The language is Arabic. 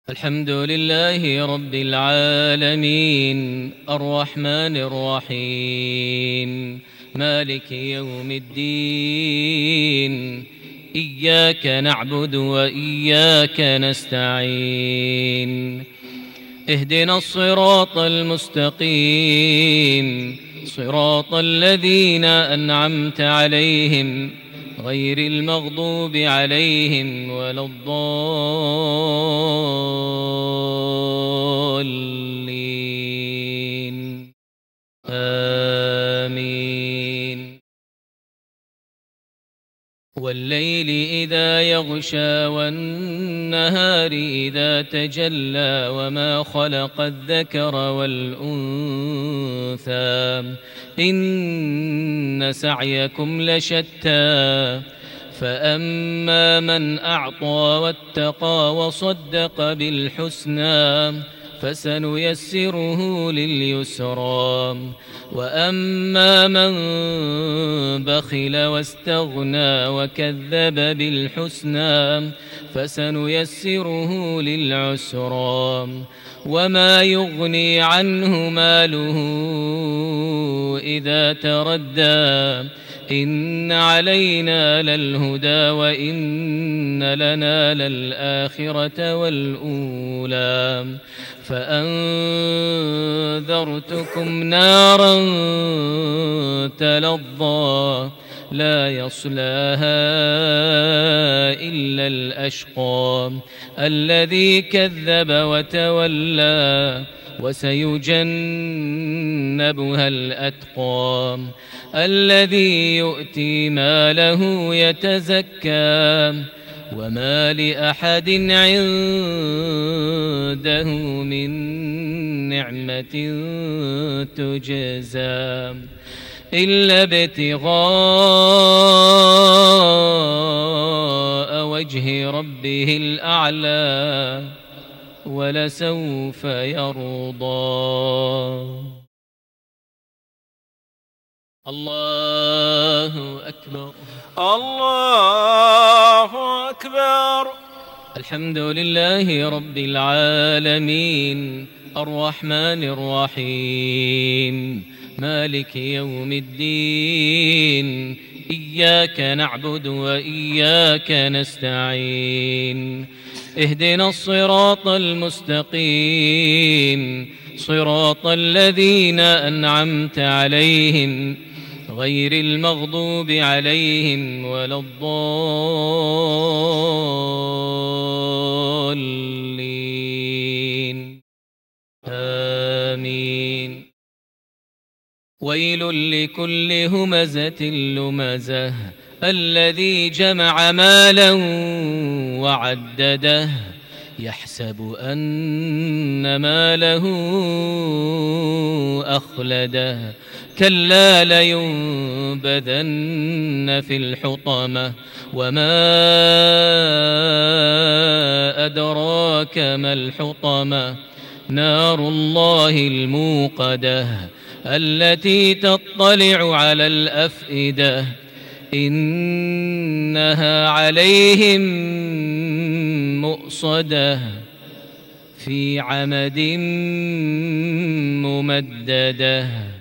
الحمد لله رب العالمين الرحمن الرحيم مالك يوم الدين إياك نعبد وإياك نستعين اهدنا الصراط المستقيم صراط الذين أنعمت عليهم غير المغضوب عليهم ولا الضالين آمين. والليل إذا يغشى والنهار إذا تجلى وما خلق الذكر والأنثى إن سعيكم لشتى فأما من أعطى واتقى وصدق بالحسنى فسنيسره لليسرى وأما من بخل واستغنى وكذب بالحسنى فسنيسره للعسرى وما يغني عنه ماله إذا تردى إن علينا للهدى وإن لنا للآخرة والأولى فأنذرتكم نارا تلظى لا يصلاها إلا الأشقى الذي كذب وتولى وسيجنبها الأتقى الذي يؤتي ماله يتزكى وما لأحد عنده من نعمة تجزى إلا ابتغاء وجه ربه الأعلى ولسوف يرضى. الله أكبر الله أكبر. الحمد لله رب العالمين الرحمن الرحيم مالك يوم الدين إياك نعبد وإياك نستعين اهدنا الصراط المستقيم صراط الذين أنعمت عليهم غير المغضوب عليهم ولا الضالين آمين. ويل لكل همزة لمزة الذي جمع مالا وعدده يحسب أن ماله أخلده كلا لينبذن في الحطمة وما أدراك ما الحطمة نار الله الموقدة التي تطلع على الأفئدة إنها عليهم مؤصدة في عمد ممددة.